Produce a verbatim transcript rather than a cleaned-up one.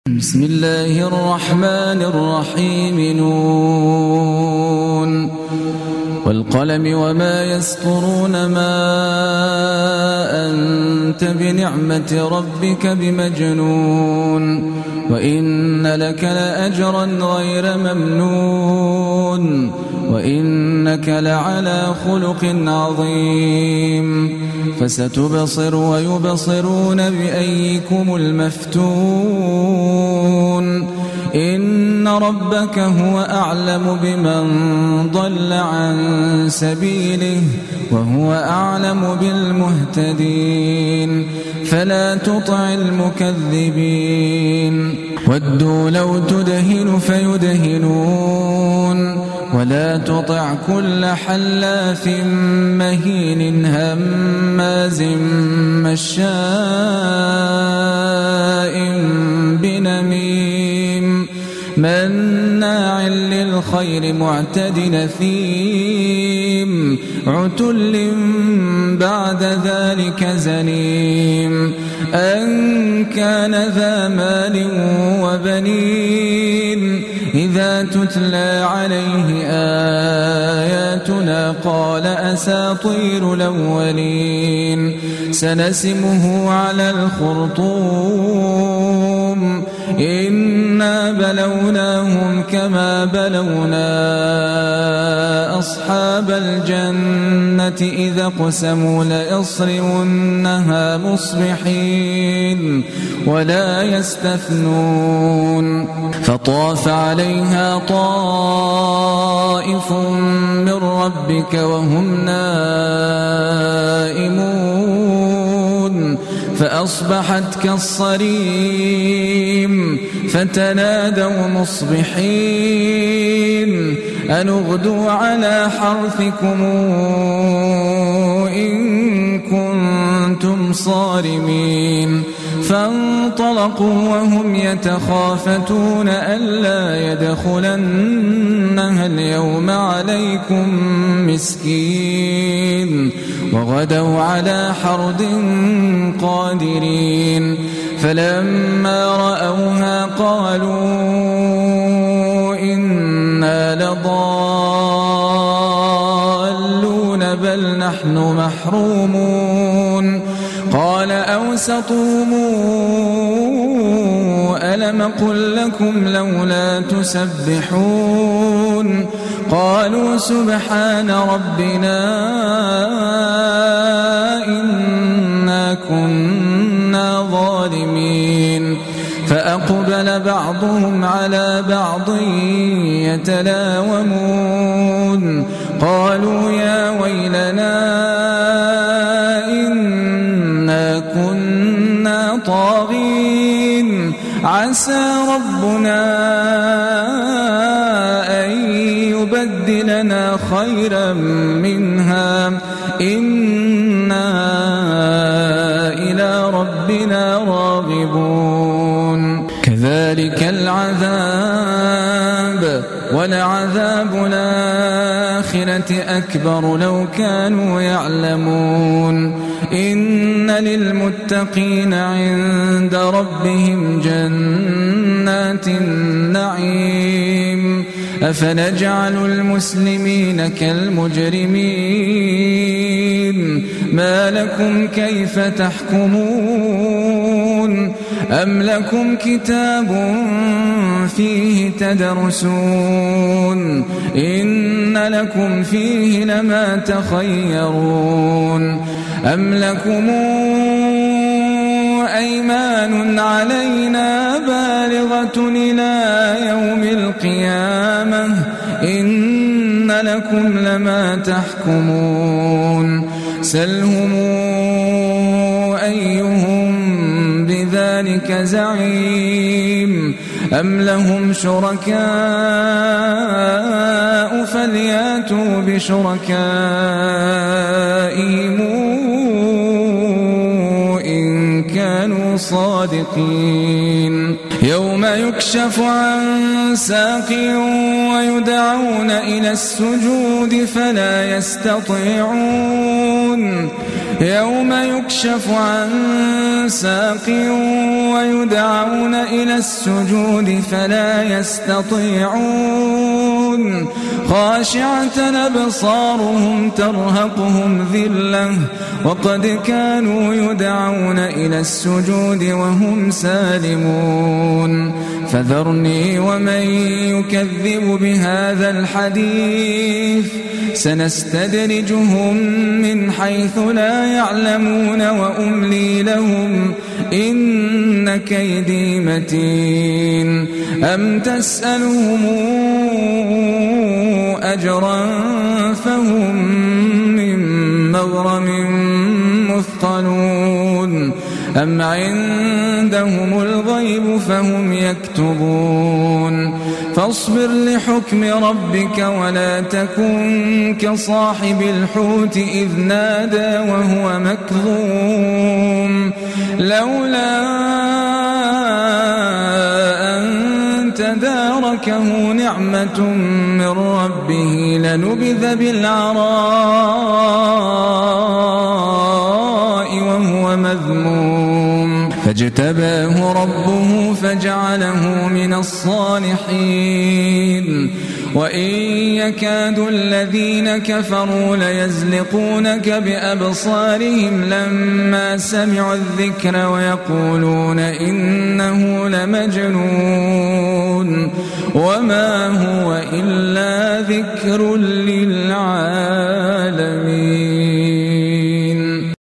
بسم الله الرحمن الرحيم. نون والقلم وما يسطرون، ما أنت بنعمة ربك بمجنون، وإن لك لأجرا غير ممنون، وإنك لعلى خلق عظيم. فستبصر ويبصرون بأيكم المفتون. إن ربك هو أعلم بمن ضل عن سبيله وهو أعلم بالمهتدين. فلا تطع المكذبين. ودوا لو تدهن فيدهنون، ولا تطع كل حلاف مهين هماز مشاء بنميم مناع للخير معتد أثيم عتل بعد ذلك زنيم. أن كان ذا مال وبنين إذا تتلى عليه آياتنا قال أساطير الأولين. سنسمه على الخرطوم. إنا بلوناهم كما بلونا أصحاب الجنة إذا اقسموا ليصرمنها مصبحين ولا يستثنون. فطاف عليها طائف من ربك وهم نائمون فأصبحت كالصريم. فتنادوا مصبحين أن اغدوا على حرثكم إن كنتم صارمين. فانطلقوا وهم يتخافتون ألا يدخلنها اليوم عليكم مسكين. وغدوا على حرد قادرين. فلما رأوها قالوا إنا لضالون بل نحن محرومون. قال أوسطهم ألم قل لكم لولا تسبحون. قالوا سبحان ربنا إنا كنا ظالمين. فأقبل بعضهم على بعض يتلاومون. قالوا يا ويلنا إنا كنا طاغين. عسى ربنا أن يبدلنا خيرا منها إنا إلى ربنا راغبون. كذلك العذاب ولعذاب الآخرة أكبر لو كانوا يعلمون. إن للمتقين عند ربهم جنات النعيم. أفنجعل المسلمين كالمجرمين. ما لكم كيف تحكمون. أم لكم كتاب فيه تدرسون. إن لكم فيه لما تخيرون. أم لكم أيمان علينا بالغة إلى يوم القيامة. إن لكم لما تحكمون. سلهم أيهم بذلك زعيم. أم لهم شركاء فلياتوا بشركائهم إن كانوا صادقين. يوم يكشف عن ساق ويدعون إلى السجود فلا يستطيعون. يوم يكشف عن ساق ويدعون إلى السجود فلا يستطيعون خاشعة أبصارهم ترهقهم ذلة وقد كانوا يدعون إلى السجود وهم سالمون فذرني ومن يكذب بهذا الحديث سنستدرجهم من حيث لا يعلمون وأملي لهم إن كيدي متين أم تسألهم أجرا فهم من مغرم مثقلون أم عندهم الغيب فهم يكتبون فاصبر لحكم ربك ولا تكن كصاحب الحوت إذ نادى وهو مكظوم لولا أن تداركه نعمة من ربه لنبذ بالعراء وهو مذموم فاجتباه ربه فجعله من الصالحين وإن يكاد الذين كفروا ليزلقونك بأبصارهم لما سمعوا الذكر ويقولون إنه لمجنون وما هو إلا ذكر للعالمين.